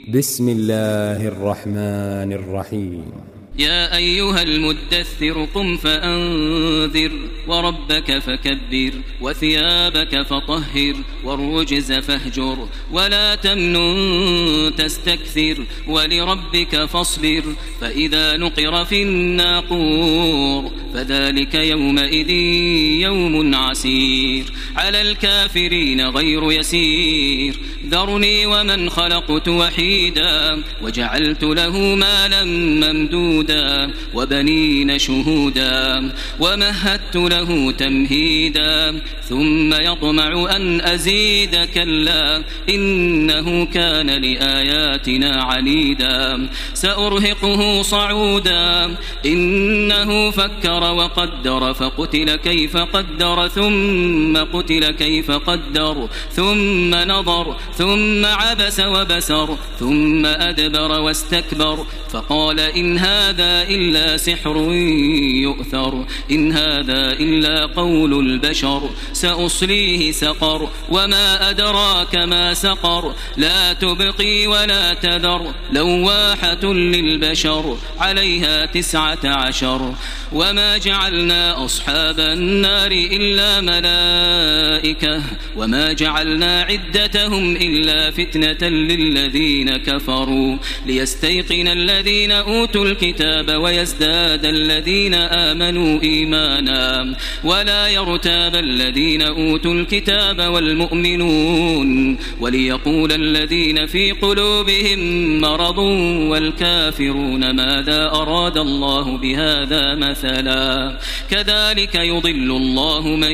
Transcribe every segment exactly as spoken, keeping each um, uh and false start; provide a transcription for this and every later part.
بسم الله الرحمن الرحيم. يا أيها المدثر قم فأنذر وربك فكبر وثيابك فطهر والرجز فاهجر ولا تمنن تستكثر ولربك فاصبر فإذا نقر في الناقور فذلك يومئذ يوم عسير على الكافرين غير يسير ذرني ومن خلقت وحيدا وجعلت له مالا ممدودا وبنين شهودا ومهدت له تمهيدا ثم يطمع أن أزيد كلا إنه كان لآياتنا عنيدا سأرهقه صعودا إنه فكر وقدر فقتل كيف قدر ثم قتل كيف قدر ثم نظر ثم عبس وبسر ثم أدبر واستكبر فقال إن هذا إلا سحر يؤثر إن هذا إلا قول البشر سأصليه سقر وما أدراك ما سقر لا تبقي ولا تذر لواحة للبشر عليها تسعة عشر وما جعلنا أصحاب النار إلا ملائكة وما جعلنا عدتهم إلا فتنة للذين كفروا ليستيقن الذين أوتوا الكتاب ويزداد الذين آمنوا إيمانا ولا يرتاب الذين أوتوا الكتاب والمؤمنون وليقول الذين في قلوبهم مرض والكافرون ماذا أراد الله بهذا مثلا كذلك يضل الله من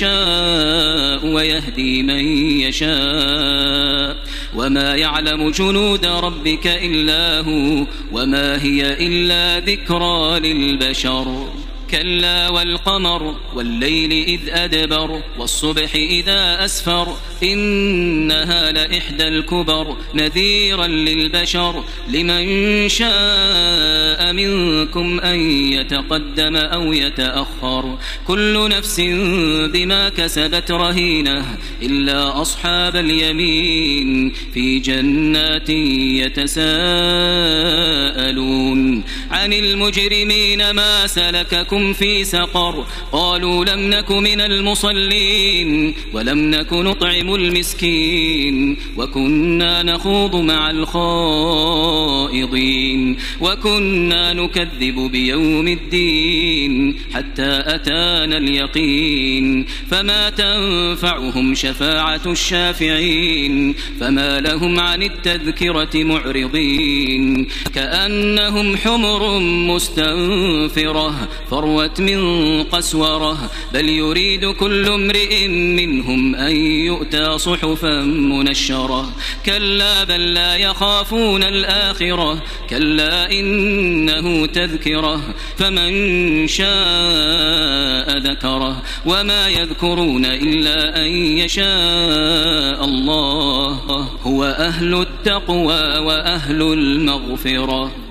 يشاء ويهدي من يشاء وما يعلم جنود ربك إلا هو وما هي إلا ذكرى للبشر كلا والقمر والليل إذ أدبر والصبح إذا أسفر إنها لإحدى الكبر نذيرا للبشر لمن شاء منكم أن يتقدم أو يتأخر كل نفس بما كسبت رهينة إلا أصحاب اليمين في جنات يتساءلون عن المجرمين ما سلككم في سقر قالوا لم نك من المصلين ولم نك نطعم المسكين وكنا نخوض مع الخائضين وكنا نكذب بيوم الدين حتى أتانا اليقين فما تنفعهم شفاعة الشافعين فما لهم عن التذكرة معرضين كأنهم حمر مستنفرة فروت من قسورة بل يريد كل امرئ منهم أن يؤتى صحفا منشرة كلا بل لا يخافون الآخرة كلا إنه تذكرة فمن شاء ذكره وما يذكرون إلا أن يشاء الله هو أهل التقوى وأهل المغفرة.